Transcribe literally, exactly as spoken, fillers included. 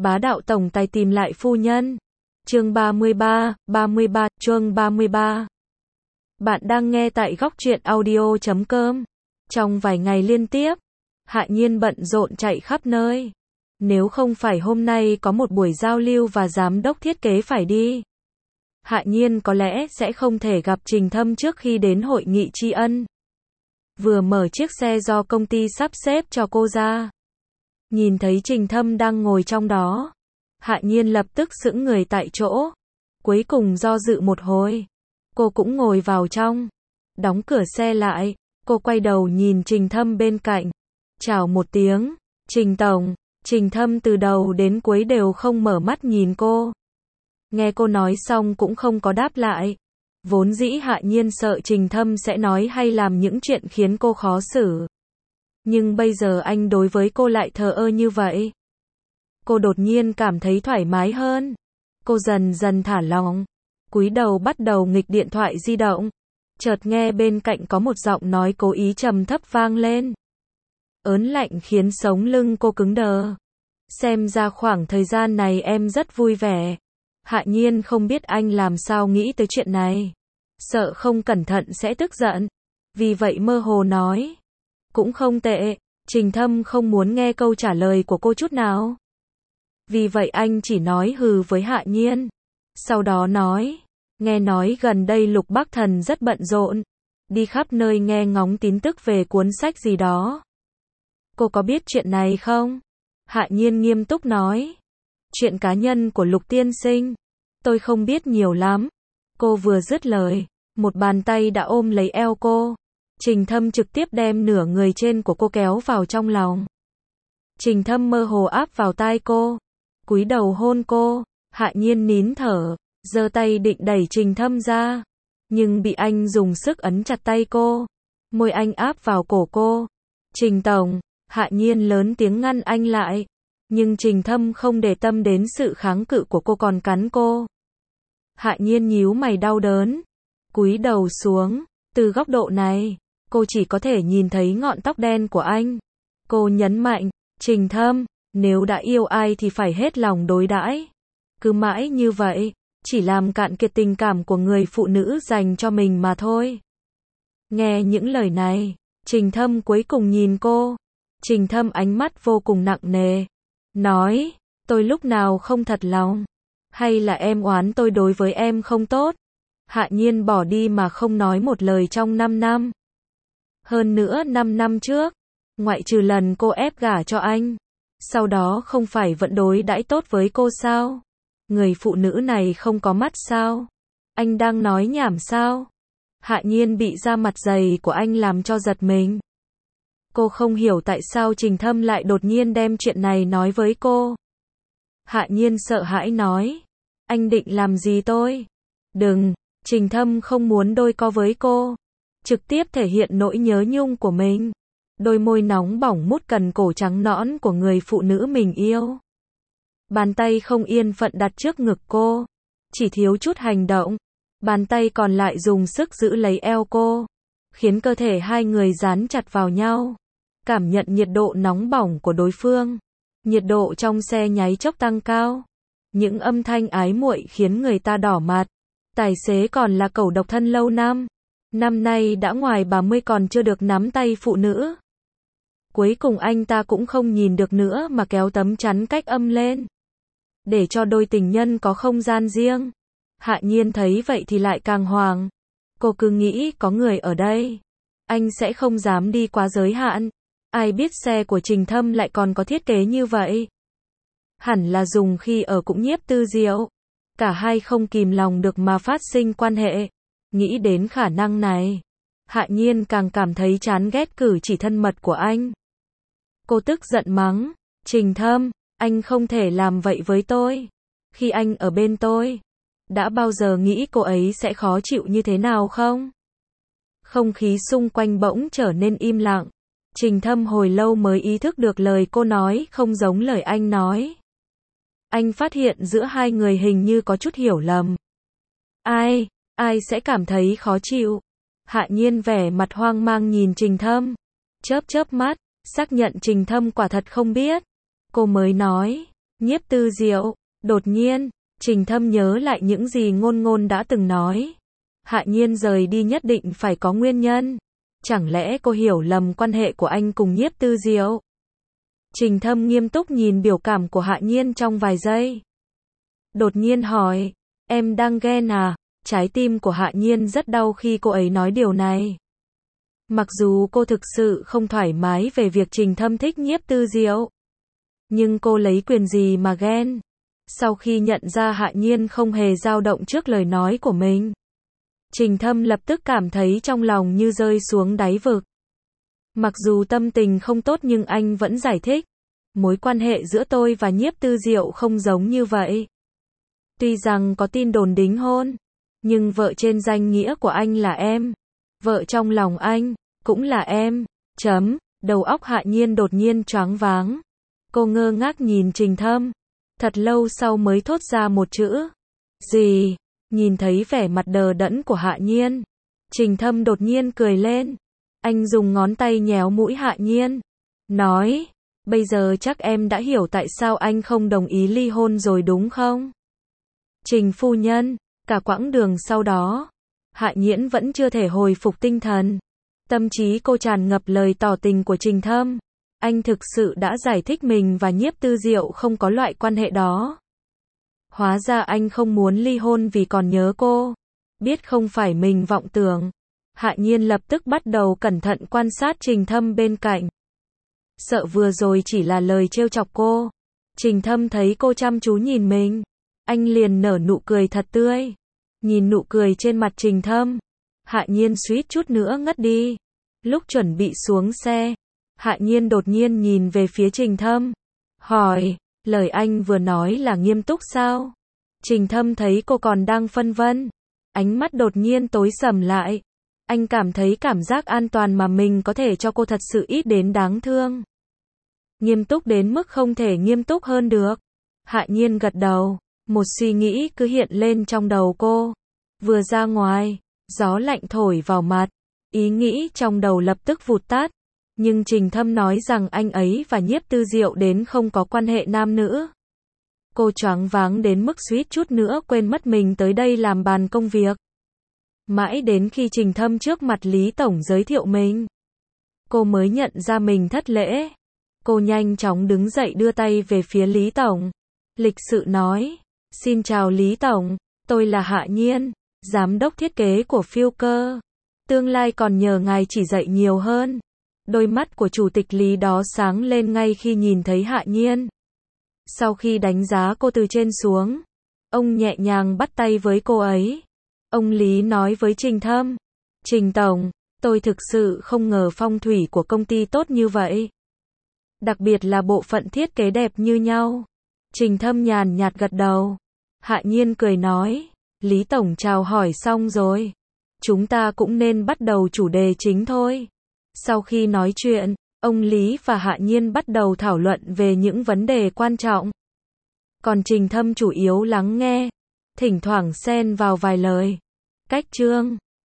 Bá đạo tổng tài tìm lại phu nhân. Chương ba mươi ba, ba mươi ba, chương ba mươi ba. Bạn đang nghe tại góc truyện audio chấm com. Trong vài ngày liên tiếp, Hạ Nhiên bận rộn chạy khắp nơi. Nếu không phải hôm nay có một buổi giao lưu và giám đốc thiết kế phải đi, Hạ Nhiên có lẽ sẽ không thể gặp Trình Thâm trước khi đến hội nghị tri ân. Vừa mở chiếc xe do công ty sắp xếp cho cô ra, nhìn thấy Trình Thâm đang ngồi trong đó, Hạ Nhiên lập tức sững người tại chỗ. Cuối cùng do dự một hồi, cô cũng ngồi vào trong. Đóng cửa xe lại, cô quay đầu nhìn Trình Thâm bên cạnh. Chào một tiếng, Trình Tổng. Trình Thâm từ đầu đến cuối đều không mở mắt nhìn cô. Nghe cô nói xong cũng không có đáp lại. Vốn dĩ Hạ Nhiên sợ Trình Thâm sẽ nói hay làm những chuyện khiến cô khó xử. Nhưng bây giờ anh đối với cô lại thờ ơ như vậy. Cô đột nhiên cảm thấy thoải mái hơn. Cô dần dần thả lỏng, cúi đầu bắt đầu nghịch điện thoại di động. Chợt nghe bên cạnh có một giọng nói cố ý trầm thấp vang lên. Ớn lạnh khiến sống lưng cô cứng đờ. Xem ra khoảng thời gian này em rất vui vẻ. Hạ Nhiên không biết anh làm sao nghĩ tới chuyện này. Sợ không cẩn thận sẽ tức giận. Vì vậy mơ hồ nói. Cũng không tệ. Trình Thâm không muốn nghe câu trả lời của cô chút nào. Vì vậy anh chỉ nói hừ với Hạ Nhiên. Sau đó nói. Nghe nói gần đây Lục Bắc Thần rất bận rộn. Đi khắp nơi nghe ngóng tin tức về cuốn sách gì đó. Cô có biết chuyện này không? Hạ Nhiên nghiêm túc nói. Chuyện cá nhân của Lục tiên sinh. Tôi không biết nhiều lắm. Cô vừa dứt lời, một bàn tay đã ôm lấy eo cô. Trình Thâm trực tiếp đem nửa người trên của cô kéo vào trong lòng. Trình Thâm mơ hồ áp vào tai cô, cúi đầu hôn cô. Hạ Nhiên nín thở, giơ tay định đẩy Trình Thâm ra, nhưng bị anh dùng sức ấn chặt tay cô. Môi anh áp vào cổ cô. Trình Tổng. Hạ Nhiên lớn tiếng ngăn anh lại. Nhưng Trình Thâm không để tâm đến sự kháng cự của cô, còn cắn cô. Hạ Nhiên nhíu mày đau đớn, cúi đầu xuống. Từ góc độ này, cô chỉ có thể nhìn thấy ngọn tóc đen của anh. Cô nhấn mạnh, Trình Thâm, nếu đã yêu ai thì phải hết lòng đối đãi. Cứ mãi như vậy, chỉ làm cạn kiệt tình cảm của người phụ nữ dành cho mình mà thôi. Nghe những lời này, Trình Thâm cuối cùng nhìn cô. Trình Thâm ánh mắt vô cùng nặng nề. Nói, tôi lúc nào không thật lòng? Hay là em oán tôi đối với em không tốt? Hạ Nhiên bỏ đi mà không nói một lời trong năm năm. Hơn nữa năm năm trước, ngoại trừ lần cô ép gả cho anh, sau đó không phải vẫn đối đãi tốt với cô sao? Người phụ nữ này không có mắt sao? Anh đang nói nhảm sao? Hạ Nhiên bị da mặt dày của anh làm cho giật mình. Cô không hiểu tại sao Trình Thâm lại đột nhiên đem chuyện này nói với cô. Hạ Nhiên sợ hãi nói. Anh định làm gì tôi? Đừng. Trình Thâm không muốn đôi co với cô. Trực tiếp thể hiện nỗi nhớ nhung của mình. Đôi môi nóng bỏng mút cần cổ trắng nõn của người phụ nữ mình yêu. Bàn tay không yên phận đặt trước ngực cô. Chỉ thiếu chút hành động. Bàn tay còn lại dùng sức giữ lấy eo cô, khiến cơ thể hai người dán chặt vào nhau. Cảm nhận nhiệt độ nóng bỏng của đối phương. Nhiệt độ trong xe nháy chốc tăng cao. Những âm thanh ái muội khiến người ta đỏ mặt. Tài xế còn là cẩu độc thân lâu năm. Năm nay đã ngoài ba mươi còn chưa được nắm tay phụ nữ. Cuối cùng anh ta cũng không nhìn được nữa mà kéo tấm chắn cách âm lên. Để cho đôi tình nhân có không gian riêng. Hạ Nhiên thấy vậy thì lại càng hoảng. Cô cứ nghĩ có người ở đây, anh sẽ không dám đi quá giới hạn. Ai biết xe của Trình Thâm lại còn có thiết kế như vậy. Hẳn là dùng khi ở cũng nhiếp tư diệu. Cả hai không kìm lòng được mà phát sinh quan hệ. Nghĩ đến khả năng này, Hạ Nhiên càng cảm thấy chán ghét cử chỉ thân mật của anh. Cô tức giận mắng. Trình Thâm, anh không thể làm vậy với tôi. Khi anh ở bên tôi, đã bao giờ nghĩ cô ấy sẽ khó chịu như thế nào không? Không khí xung quanh bỗng trở nên im lặng. Trình Thâm hồi lâu mới ý thức được lời cô nói không giống lời anh nói. Anh phát hiện giữa hai người hình như có chút hiểu lầm. Ai, ai sẽ cảm thấy khó chịu? Hạ Nhiên vẻ mặt hoang mang nhìn Trình Thâm. Chớp chớp mắt, xác nhận Trình Thâm quả thật không biết. Cô mới nói, Nhiếp Tư Diệu, đột nhiên, Trình Thâm nhớ lại những gì Ngôn Ngôn đã từng nói. Hạ Nhiên rời đi nhất định phải có nguyên nhân. Chẳng lẽ cô hiểu lầm quan hệ của anh cùng Nhiếp Tư Diệu? Trình Thâm nghiêm túc nhìn biểu cảm của Hạ Nhiên trong vài giây. Đột nhiên hỏi, em đang ghen à? Trái tim của Hạ Nhiên rất đau khi cô ấy nói điều này. Mặc dù cô thực sự không thoải mái về việc Trình Thâm thích Nhiếp Tư Diệu, nhưng cô lấy quyền gì mà ghen? Sau khi nhận ra Hạ Nhiên không hề dao động trước lời nói của mình, Trình Thâm lập tức cảm thấy trong lòng như rơi xuống đáy vực. Mặc dù tâm tình không tốt nhưng anh vẫn giải thích, mối quan hệ giữa tôi và Nhiếp Tư Diệu không giống như vậy. Tuy rằng có tin đồn đính hôn, nhưng vợ trên danh nghĩa của anh là em, vợ trong lòng anh cũng là em. Chấm, đầu óc Hạ Nhiên đột nhiên choáng váng. Cô ngơ ngác nhìn Trình Thâm, thật lâu sau mới thốt ra một chữ. Gì? Nhìn thấy vẻ mặt đờ đẫn của Hạ Nhiên, Trình Thâm đột nhiên cười lên. Anh dùng ngón tay nhéo mũi Hạ Nhiên, nói, bây giờ chắc em đã hiểu tại sao anh không đồng ý ly hôn rồi đúng không? Trình phu nhân, cả quãng đường sau đó, Hạ Nhiên vẫn chưa thể hồi phục tinh thần. Tâm trí cô tràn ngập lời tỏ tình của Trình Thâm. Anh thực sự đã giải thích mình và Nhiếp Tư Diệu không có loại quan hệ đó. Hóa ra anh không muốn ly hôn vì còn nhớ cô. Biết không phải mình vọng tưởng, Hạ Nhiên lập tức bắt đầu cẩn thận quan sát Trình Thâm bên cạnh. Sợ vừa rồi chỉ là lời trêu chọc cô. Trình Thâm thấy cô chăm chú nhìn mình, anh liền nở nụ cười thật tươi. Nhìn nụ cười trên mặt Trình Thâm, Hạ Nhiên suýt chút nữa ngất đi. Lúc chuẩn bị xuống xe, Hạ Nhiên đột nhiên nhìn về phía Trình Thâm, hỏi, lời anh vừa nói là nghiêm túc sao? Trình Thâm thấy cô còn đang phân vân, ánh mắt đột nhiên tối sầm lại. Anh cảm thấy cảm giác an toàn mà mình có thể cho cô thật sự ít đến đáng thương. Nghiêm túc đến mức không thể nghiêm túc hơn được. Hạ Nhiên gật đầu, một suy nghĩ cứ hiện lên trong đầu cô. Vừa ra ngoài, gió lạnh thổi vào mặt, ý nghĩ trong đầu lập tức vụt tắt. Nhưng Trình Thâm nói rằng anh ấy và Nhiếp Tư Diệu đến không có quan hệ nam nữ. Cô choáng váng đến mức suýt chút nữa quên mất mình tới đây làm bàn công việc. Mãi đến khi Trình Thâm trước mặt Lý Tổng giới thiệu mình, cô mới nhận ra mình thất lễ. Cô nhanh chóng đứng dậy đưa tay về phía Lý Tổng. Lịch sự nói, xin chào Lý Tổng, tôi là Hạ Nhiên, giám đốc thiết kế của Phiêu Cơ. Tương lai còn nhờ ngài chỉ dạy nhiều hơn. Đôi mắt của chủ tịch Lý đó sáng lên ngay khi nhìn thấy Hạ Nhiên. Sau khi đánh giá cô từ trên xuống, ông nhẹ nhàng bắt tay với cô ấy. Ông Lý nói với Trình Thâm, Trình Tổng, tôi thực sự không ngờ phong thủy của công ty tốt như vậy. Đặc biệt là bộ phận thiết kế đẹp như nhau. Trình Thâm nhàn nhạt gật đầu. Hạ Nhiên cười nói, Lý Tổng chào hỏi xong rồi. Chúng ta cũng nên bắt đầu chủ đề chính thôi. Sau khi nói chuyện, ông Lý và Hạ Nhiên bắt đầu thảo luận về những vấn đề quan trọng. Còn Trình Thâm chủ yếu lắng nghe, thỉnh thoảng xen vào vài lời. Cách chương